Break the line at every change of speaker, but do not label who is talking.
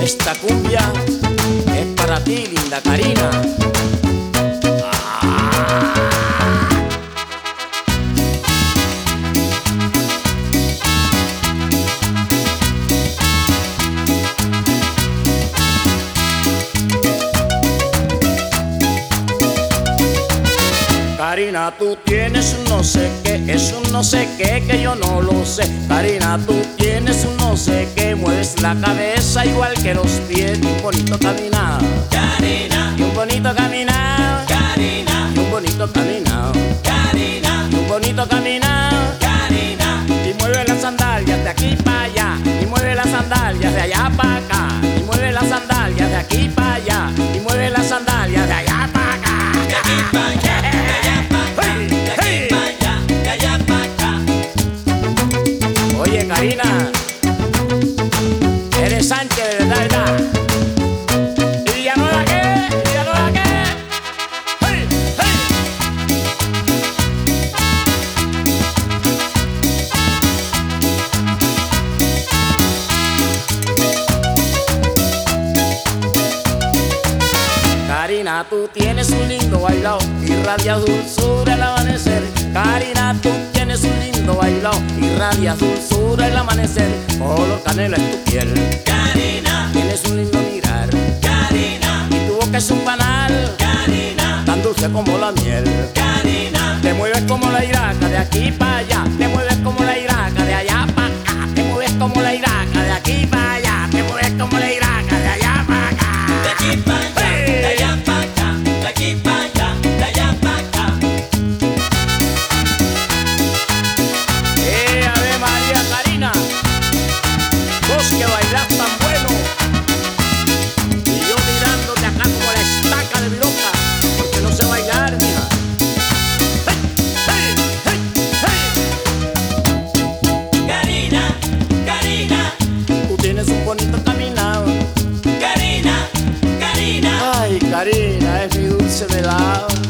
Esta cumbia es para ti, linda Karina. Karina, tú tienes un no sé qué, es un no sé qué que yo no lo sé. Karina, tú tienes un no sé qué, mueves la cabeza igual que los pies. Y un bonito caminar,
Karina,
y un bonito caminar,
Karina,
y un bonito caminar,
Karina,
y un bonito caminar.
Karina,
Y mueve las sandalias de aquí para allá, y mueve las sandalias de allá para acá, y mueve las sandalias de aquí para allá, y mueve las sandalias de allá para acá.
de aquí pa' allá, de allá pa' acá, de aquí pa' allá, de allá pa' acá.
Oye, Karina, eres Sánchez de verdad, ¿verdad? ¿Y Villanueva qué? ¿Y Villanueva qué? ¡Hey! ¡Hey! Karina, tú tienes un lindo bailao, irradia dulzura el amanecer. Karina, tú tienes un lindo bailao, irradia dulzura el amanecer. Color canela es tu piel,
Karina,
tienes un lindo mirar,
Karina,
y tu boca es un panal,
Karina,
tan dulce como la miel.
Karina,
Te mueves como la iraca de aquí para allá, te mueves como la iraca de allá para acá, te mueves como la iraca de aquí para allá, te mueves como la iraca de allá para acá.
de aquí pa' allá, de allá pa' acá, de aquí pa' allá, de allá pa' acá.
Ave María, Karina, vos que bailás tan bueno, y yo mirándote acá como la estaca de mi loca, porque no sé bailar, mija. ¡Hey! ¡Hey! ¡Hey!
Karina, Karina,
Tú tienes un bonito caminado.
Karina, Karina,
Ay, Karina, es mi dulce velado.